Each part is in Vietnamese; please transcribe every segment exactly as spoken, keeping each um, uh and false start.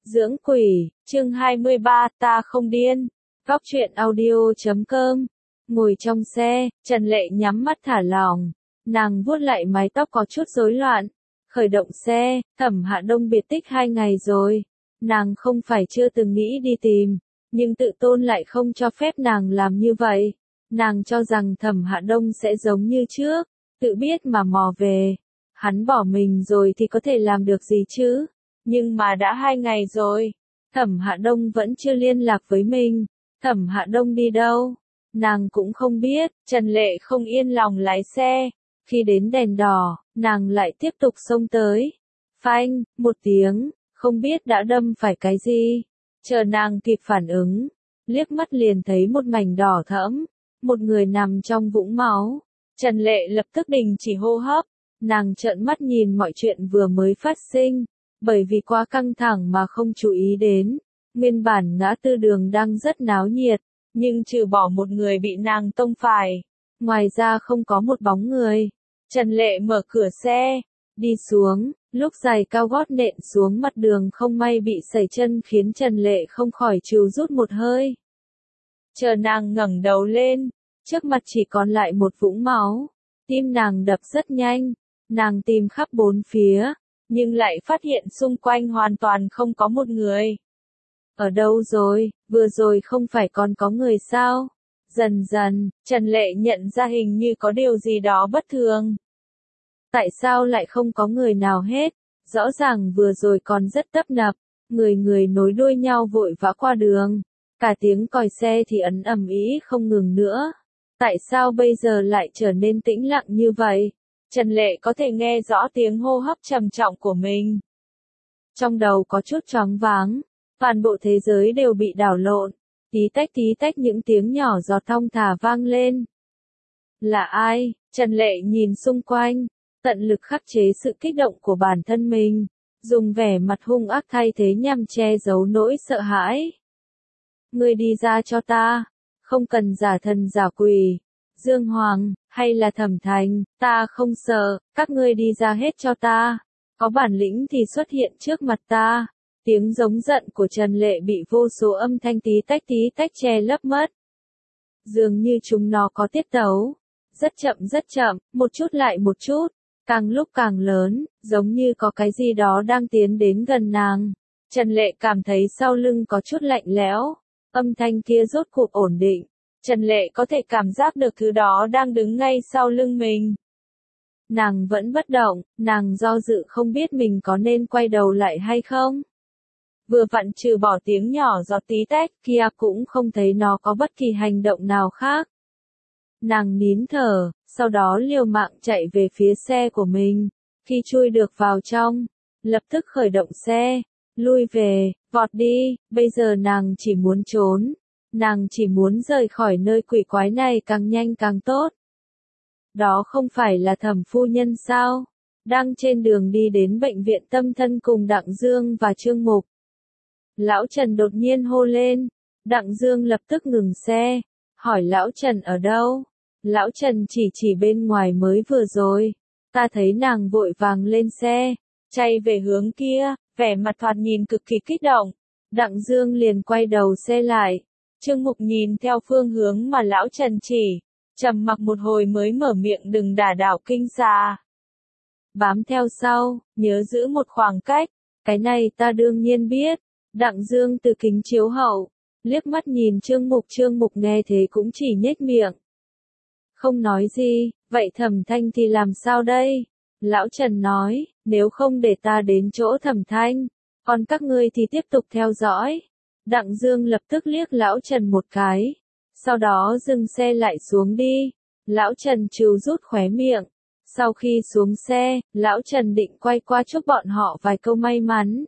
Dưỡng quỷ, chương hai mươi ba, ta không điên. Góc truyện audio chấm com. Ngồi trong xe, Trần Lệ nhắm mắt thả lỏng. Nàng vuốt lại mái tóc có chút rối loạn. Khởi động xe, Thẩm Hạ Đông biệt tích hai ngày rồi. Nàng không phải chưa từng nghĩ đi tìm, nhưng tự tôn lại không cho phép nàng làm như vậy. Nàng cho rằng Thẩm Hạ Đông sẽ giống như trước, tự biết mà mò về. Hắn bỏ mình rồi thì có thể làm được gì chứ? Nhưng mà đã hai ngày rồi, Thẩm Hạ Đông vẫn chưa liên lạc với mình. Thẩm Hạ Đông đi đâu? Nàng cũng không biết. Trần Lệ không yên lòng lái xe. Khi đến đèn đỏ, nàng lại tiếp tục xông tới. Phanh, một tiếng, không biết đã đâm phải cái gì. Chờ nàng kịp phản ứng, liếc mắt liền thấy một mảnh đỏ thẫm, một người nằm trong vũng máu. Trần Lệ lập tức đình chỉ hô hấp, nàng trợn mắt nhìn mọi chuyện vừa mới phát sinh. Bởi vì quá căng thẳng mà không chú ý đến, nguyên bản ngã tư đường đang rất náo nhiệt, nhưng trừ bỏ một người bị nàng tông phải, ngoài ra không có một bóng người. Trần Lệ mở cửa xe, đi xuống, lúc giày cao gót nện xuống mặt đường không may bị sẩy chân khiến Trần Lệ không khỏi trìu rút một hơi. Chờ nàng ngẩng đầu lên, trước mặt chỉ còn lại một vũng máu, tim nàng đập rất nhanh, nàng tìm khắp bốn phía, nhưng lại phát hiện xung quanh hoàn toàn không có một người. Ở đâu rồi, vừa rồi không phải còn có người sao? Dần dần, Trần Lệ nhận ra hình như có điều gì đó bất thường. Tại sao lại không có người nào hết? Rõ ràng vừa rồi còn rất tấp nập, người người nối đuôi nhau vội vã qua đường. Cả tiếng còi xe thì ấn ầm ĩ không ngừng nữa. Tại sao bây giờ lại trở nên tĩnh lặng như vậy? Trần Lệ có thể nghe rõ tiếng hô hấp trầm trọng của mình. Trong đầu có chút choáng váng, toàn bộ thế giới đều bị đảo lộn, tí tách tí tách những tiếng nhỏ giọt thong thả vang lên. Là ai? Trần Lệ nhìn xung quanh, tận lực khắc chế sự kích động của bản thân mình, dùng vẻ mặt hung ác thay thế nhằm che giấu nỗi sợ hãi. Ngươi đi ra cho ta, không cần giả thần giả quỷ. Dương Hoàng, hay là Thẩm Thành, ta không sợ, các ngươi đi ra hết cho ta. Có bản lĩnh thì xuất hiện trước mặt ta. Tiếng giống giận của Trần Lệ bị vô số âm thanh tí tách tí tách che lấp mất. Dường như chúng nó có tiết tấu. Rất chậm rất chậm, một chút lại một chút, càng lúc càng lớn, giống như có cái gì đó đang tiến đến gần nàng. Trần Lệ cảm thấy sau lưng có chút lạnh lẽo, âm thanh kia rốt cuộc ổn định. Trần Lệ có thể cảm giác được thứ đó đang đứng ngay sau lưng mình. Nàng vẫn bất động, nàng do dự không biết mình có nên quay đầu lại hay không. Vừa vặn trừ bỏ tiếng nhỏ giọt tí tách kia cũng không thấy nó có bất kỳ hành động nào khác. Nàng nín thở, sau đó liều mạng chạy về phía xe của mình. Khi chui được vào trong, lập tức khởi động xe, lui về, vọt đi, bây giờ nàng chỉ muốn trốn. Nàng chỉ muốn rời khỏi nơi quỷ quái này càng nhanh càng tốt. Đó không phải là Thẩm phu nhân sao? Đang trên đường đi đến bệnh viện tâm thân cùng Đặng Dương và Trương Mục. Lão Trần đột nhiên hô lên. Đặng Dương lập tức ngừng xe, hỏi Lão Trần ở đâu? Lão Trần chỉ chỉ bên ngoài mới vừa rồi. Ta thấy nàng vội vàng lên xe, chạy về hướng kia, vẻ mặt thoạt nhìn cực kỳ kích động. Đặng Dương liền quay đầu xe lại. Trương Mục nhìn theo phương hướng mà Lão Trần chỉ, trầm mặc một hồi mới mở miệng đừng đả đảo kinh xà. Bám theo sau, nhớ giữ một khoảng cách, cái này ta đương nhiên biết. Đặng Dương từ kính chiếu hậu, liếc mắt nhìn Trương Mục. Trương Mục nghe thế cũng chỉ nhếch miệng. Không nói gì, vậy Thẩm Thanh thì làm sao đây? Lão Trần nói, nếu không để ta đến chỗ Thẩm Thanh, còn các ngươi thì tiếp tục theo dõi. Đặng Dương lập tức liếc Lão Trần một cái, sau đó dừng xe lại xuống đi. Lão Trần trừ rút khóe miệng. Sau khi xuống xe, Lão Trần định quay qua chúc bọn họ vài câu may mắn.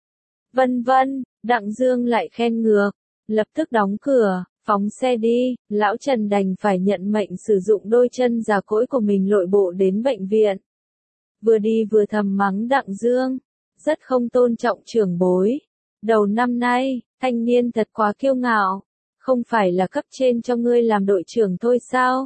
Vân vân, Đặng Dương lại khen ngược, lập tức đóng cửa, phóng xe đi. Lão Trần đành phải nhận mệnh sử dụng đôi chân già cỗi của mình lội bộ đến bệnh viện. Vừa đi vừa thầm mắng Đặng Dương, rất không tôn trọng trưởng bối. Đầu năm nay, thanh niên thật quá kiêu ngạo, không phải là cấp trên cho ngươi làm đội trưởng thôi sao?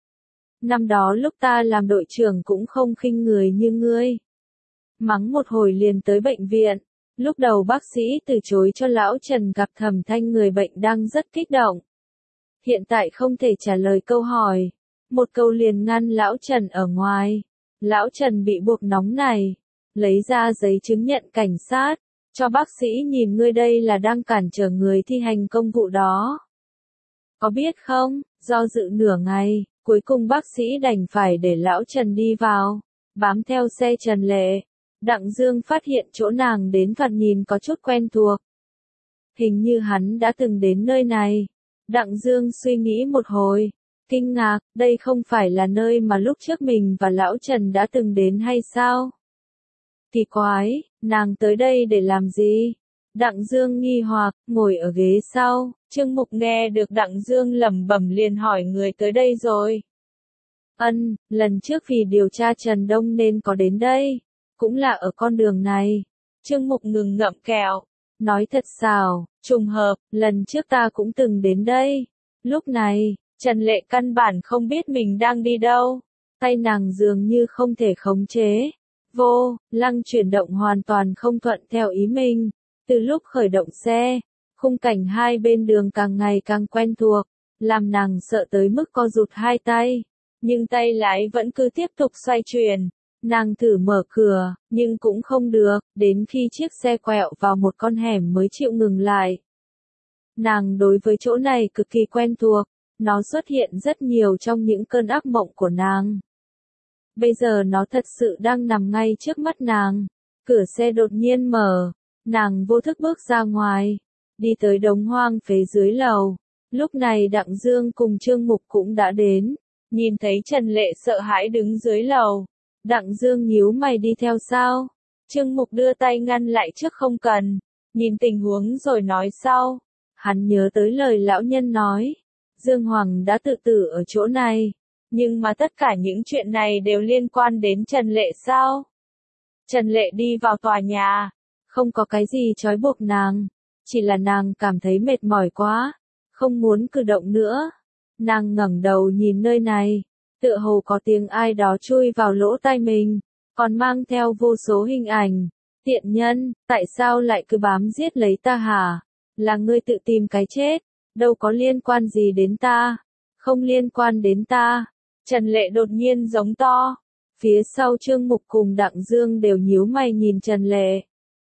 Năm đó lúc ta làm đội trưởng cũng không khinh người như ngươi. Mắng một hồi liền tới bệnh viện, Lúc đầu bác sĩ từ chối cho lão Trần gặp Thẩm Thanh, người bệnh đang rất kích động. Hiện tại không thể trả lời câu hỏi. Một câu liền ngăn lão Trần ở ngoài. Lão Trần bị buộc nóng này. Lấy ra giấy chứng nhận cảnh sát. Cho bác sĩ nhìn, ngươi đây là đang cản trở người thi hành công vụ đó. Có biết không, do dự nửa ngày, cuối cùng bác sĩ đành phải để lão Trần đi vào. Bám theo xe Trần Lệ. Đặng Dương phát hiện chỗ nàng đến thoạt nhìn có chút quen thuộc. Hình như hắn đã từng đến nơi này. Đặng Dương suy nghĩ một hồi. Kinh ngạc, đây không phải là nơi mà lúc trước mình và lão Trần đã từng đến hay sao? Kỳ quái, nàng tới đây để làm gì? Đặng Dương nghi hoặc, ngồi ở ghế sau. Trương Mục nghe được Đặng Dương lẩm bẩm liền hỏi, người tới đây rồi. Ân, lần trước vì điều tra Trần Đông nên có đến đây. Cũng là ở con đường này. Trương Mục ngừng ngậm kẹo. Nói thật xào, trùng hợp, lần trước ta cũng từng đến đây. Lúc này, Trần Lệ căn bản không biết mình đang đi đâu. Tay nàng dường như không thể khống chế. Vô, lăng chuyển động hoàn toàn không thuận theo ý mình. Từ lúc khởi động xe, khung cảnh hai bên đường càng ngày càng quen thuộc, làm nàng sợ tới mức co rụt hai tay. Nhưng tay lái vẫn cứ tiếp tục xoay chuyển. Nàng thử mở cửa, nhưng cũng không được, đến khi chiếc xe quẹo vào một con hẻm mới chịu ngừng lại. Nàng đối với chỗ này cực kỳ quen thuộc, nó xuất hiện rất nhiều trong những cơn ác mộng của nàng. Bây giờ nó thật sự đang nằm ngay trước mắt nàng. Cửa xe đột nhiên mở, nàng vô thức bước ra ngoài, đi tới đống hoang phế dưới lầu. Lúc này Đặng Dương cùng Trương Mục cũng đã đến, nhìn thấy Trần Lệ sợ hãi đứng dưới lầu. Đặng Dương nhíu mày, đi theo sao? Trương Mục đưa tay ngăn lại trước, không cần, nhìn tình huống rồi nói sau. Hắn nhớ tới lời lão nhân nói, Dương Hoàng đã tự tử ở chỗ này, nhưng mà tất cả những chuyện này đều liên quan đến Trần Lệ sao? Trần Lệ đi vào tòa nhà, không có cái gì trói buộc nàng, chỉ là nàng cảm thấy mệt mỏi quá, không muốn cử động nữa. Nàng ngẩng đầu nhìn nơi này. Tựa hồ có tiếng ai đó chui vào lỗ tai mình, còn mang theo vô số hình ảnh. Tiện nhân, tại sao lại cứ bám giết lấy ta hả? Là ngươi tự tìm cái chết, đâu có liên quan gì đến ta. Không liên quan đến ta. Trần Lệ đột nhiên giống to. Phía sau Trương Mục cùng Đặng Dương đều nhíu mày nhìn Trần Lệ.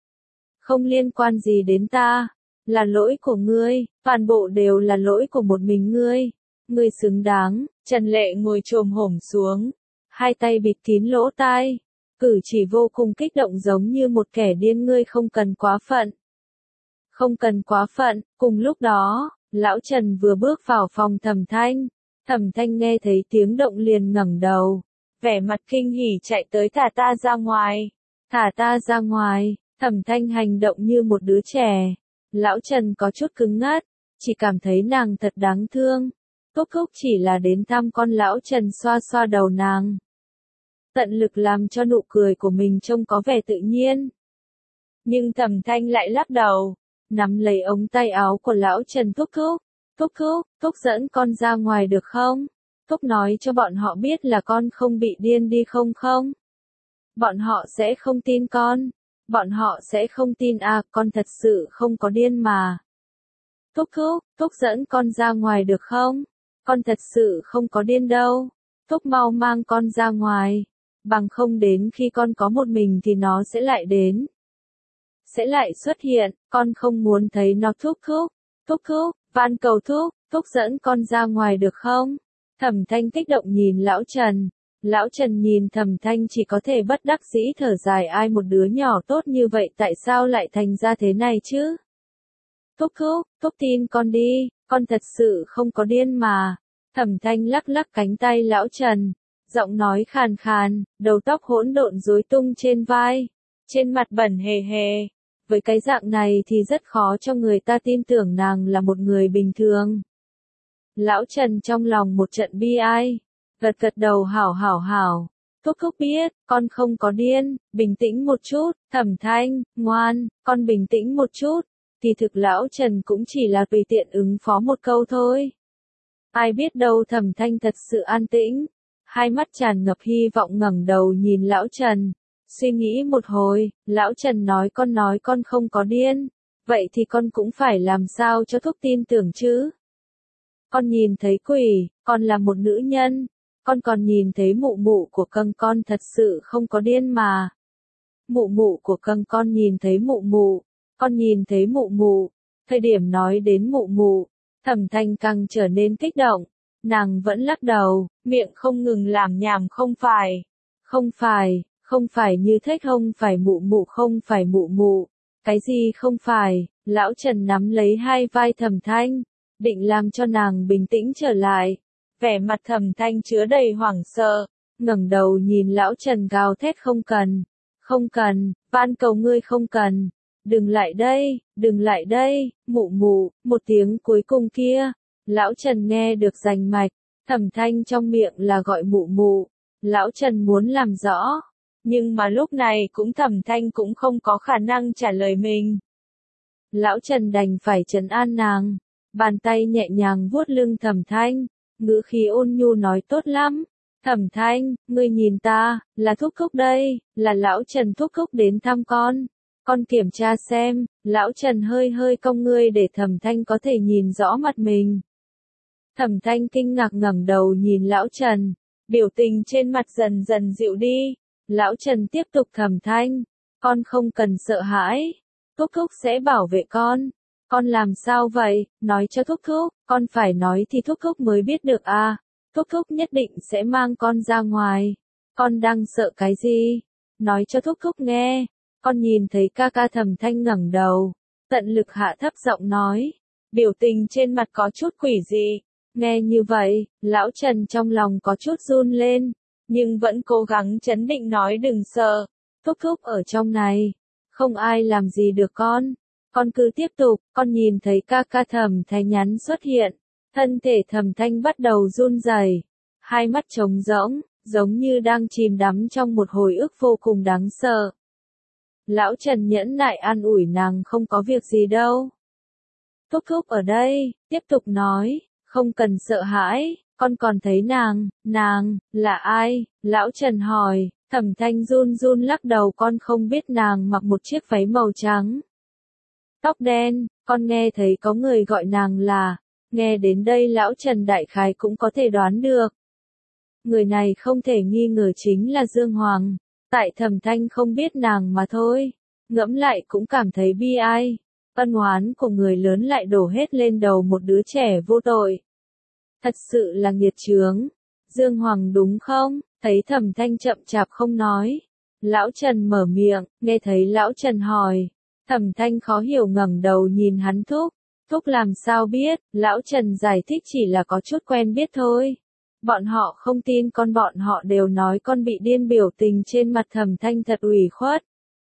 Không liên quan gì đến ta, là lỗi của ngươi, toàn bộ đều là lỗi của một mình ngươi. Ngươi xứng đáng. Trần Lệ ngồi chồm hổm xuống, hai tay bịt kín lỗ tai, cử chỉ vô cùng kích động giống như một kẻ điên. Ngươi không cần quá phận. Không cần quá phận. Cùng lúc đó, lão Trần vừa bước vào phòng Thẩm Thanh. Thẩm Thanh nghe thấy tiếng động liền ngẩng đầu, vẻ mặt kinh hỉ chạy tới, thả ta ra ngoài. Thả ta ra ngoài. Thẩm Thanh hành động như một đứa trẻ. Lão Trần có chút cứng ngắc, chỉ cảm thấy nàng thật đáng thương. Cúc Cúc chỉ là đến thăm con. Lão Trần xoa xoa đầu nàng, tận lực làm cho nụ cười của mình trông có vẻ tự nhiên. Nhưng Thẩm Thanh lại lắc đầu, nắm lấy ống tay áo của lão Trần. Cúc Cúc, Cúc Cúc, Cúc dẫn con ra ngoài được không? Cúc nói cho bọn họ biết là con không bị điên đi không không? Bọn họ sẽ không tin con. Bọn họ sẽ không tin à, con thật sự không có điên mà. Cúc Cúc, Cúc dẫn con ra ngoài được không? Con thật sự không có điên đâu. Cúc mau mang con ra ngoài. Bằng không đến khi con có một mình thì nó sẽ lại đến. Sẽ lại xuất hiện, con không muốn thấy nó. Thúc Thúc, Thúc Thúc, van cầu Thúc, Thúc dẫn con ra ngoài được không? Thẩm Thanh kích động nhìn lão Trần. Lão Trần nhìn Thẩm Thanh chỉ có thể bất đắc dĩ thở dài, ai một đứa nhỏ tốt như vậy tại sao lại thành ra thế này chứ? Thúc Thúc, Thúc tin con đi, con thật sự không có điên mà. Thẩm Thanh lắc lắc cánh tay lão Trần, giọng nói khàn khàn, đầu tóc hỗn độn rối tung trên vai, trên mặt bẩn hề hề. Với cái dạng này thì rất khó cho người ta tin tưởng nàng là một người bình thường. Lão Trần trong lòng một trận bi ai, gật gật đầu, hảo hảo hảo. Thúc Thúc biết, con không có điên, bình tĩnh một chút. Thẩm Thanh, ngoan, con bình tĩnh một chút. Thì thực lão Trần cũng chỉ là tùy tiện ứng phó một câu thôi. Ai biết đâu Thẩm Thanh thật sự an tĩnh, hai mắt tràn ngập hy vọng ngẩng đầu nhìn lão Trần, Suy nghĩ một hồi, lão Trần nói con nói con không có điên. Vậy thì con cũng phải làm sao cho Thúc tin tưởng chứ. Con nhìn thấy quỷ, con là một nữ nhân. Con còn nhìn thấy mụ mụ của cưng con thật sự không có điên mà. Mụ mụ của cưng con nhìn thấy mụ mụ. Con nhìn thấy mụ mụ. Thời điểm nói đến mụ mụ, Thẩm Thanh càng trở nên kích động. Nàng vẫn lắc đầu, miệng không ngừng làm nhảm không phải. Không phải, không phải như thế không phải mụ mụ không phải mụ mụ. Cái gì không phải, lão Trần nắm lấy hai vai Thẩm Thanh, định làm cho nàng bình tĩnh trở lại. Vẻ mặt Thẩm Thanh chứa đầy hoảng sợ, ngẩng đầu nhìn lão Trần gào thét không cần, không cần, van cầu ngươi không cần. Đừng lại đây, đừng lại đây, mụ mụ, một tiếng cuối cùng kia. Lão Trần nghe được rành mạch, Thẩm Thanh trong miệng là gọi mụ mụ. Lão Trần muốn làm rõ, nhưng mà lúc này cũng Thẩm Thanh cũng không có khả năng trả lời mình. Lão Trần đành phải trấn an nàng, bàn tay nhẹ nhàng vuốt lưng Thẩm Thanh, ngữ khí ôn nhu nói tốt lắm. Thẩm Thanh, ngươi nhìn ta, là thúc thúc đây, là lão Trần thúc thúc đến thăm con. Con kiểm tra xem, lão Trần hơi hơi cong ngươi để Thẩm Thanh có thể nhìn rõ mặt mình. Thẩm Thanh kinh ngạc ngẩng đầu nhìn lão Trần, biểu tình trên mặt dần dần dịu đi. Lão Trần tiếp tục Thẩm Thanh, con không cần sợ hãi, thúc thúc sẽ bảo vệ con. Con làm sao vậy, nói cho thúc thúc, con phải nói thì thúc thúc mới biết được à, thúc thúc nhất định sẽ mang con ra ngoài. Con đang sợ cái gì? Nói cho thúc thúc nghe. Con nhìn thấy ca ca. Thẩm Thanh ngẩng đầu, tận lực hạ thấp giọng nói, biểu tình trên mặt có chút quỷ dị. Nghe như vậy, lão Trần trong lòng có chút run lên, nhưng vẫn cố gắng trấn định nói đừng sợ, thúc thúc ở trong này, không ai làm gì được con. Con cứ tiếp tục. Con nhìn thấy ca ca Thẩm Thanh nhắn xuất hiện, thân thể Thẩm Thanh bắt đầu run rẩy, hai mắt trống rỗng, giống như đang chìm đắm trong một hồi ức vô cùng đáng sợ. Lão Trần nhẫn nại an ủi nàng không có việc gì đâu. Thúc thúc ở đây, tiếp tục nói, không cần sợ hãi, con còn thấy nàng, nàng, là ai? Lão Trần hỏi. Thẩm Thanh run run lắc đầu, con không biết nàng mặc một chiếc váy màu trắng. Tóc đen, con nghe thấy có người gọi nàng là, nghe đến đây lão Trần đại khái cũng có thể đoán được. Người này không thể nghi ngờ chính là Dương Hoàng, tại Thẩm Thanh không biết nàng mà thôi, ngẫm lại cũng cảm thấy bi ai, ân oán của người lớn lại đổ hết lên đầu một đứa trẻ vô tội. Thật sự là nghiệt chướng. Dương Hoàng đúng không? Thấy Thẩm Thanh chậm chạp không nói, lão Trần mở miệng, nghe thấy lão Trần hỏi. Thẩm Thanh khó hiểu ngẩng đầu nhìn hắn thúc, thúc làm sao biết, lão Trần giải thích chỉ là có chút quen biết thôi. Bọn họ không tin con, bọn họ đều nói con bị điên. Biểu tình trên mặt Thẩm Thanh thật ủy khuất.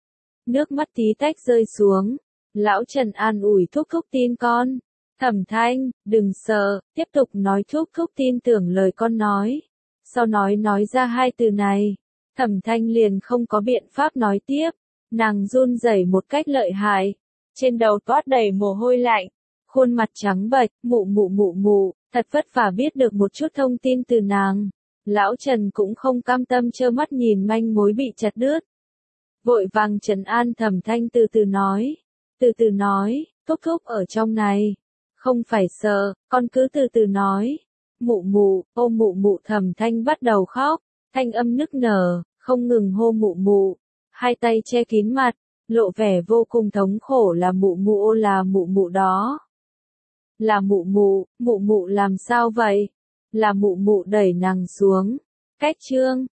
Nước mắt tí tách rơi xuống, lão Trần an ủi thúc thúc tin con. Thẩm Thanh, đừng sợ, tiếp tục nói thúc thúc tin tưởng lời con nói. Sau nói nói ra hai từ này, Thẩm Thanh liền không có biện pháp nói tiếp. Nàng run rẩy một cách lợi hại, trên đầu toát đầy mồ hôi lạnh, khuôn mặt trắng bệch, mụ mụ mụ mụ, thật vất vả biết được một chút thông tin từ nàng. Lão Trần cũng không cam tâm trơ mắt nhìn manh mối bị chặt đứt. Vội vàng trấn an Thẩm Thanh, từ từ nói, từ từ nói, thúc thúc ở trong này, không phải sợ, con cứ từ từ nói. Mụ mụ, ô mụ mụ. Thẩm Thanh bắt đầu khóc, thanh âm nức nở, không ngừng hô mụ mụ. Hai tay che kín mặt, lộ vẻ vô cùng thống khổ. Là mụ mụ, ô là mụ mụ đó. Là mụ mụ, mụ mụ làm sao vậy? Là mụ mụ đẩy nàng xuống. Cách chương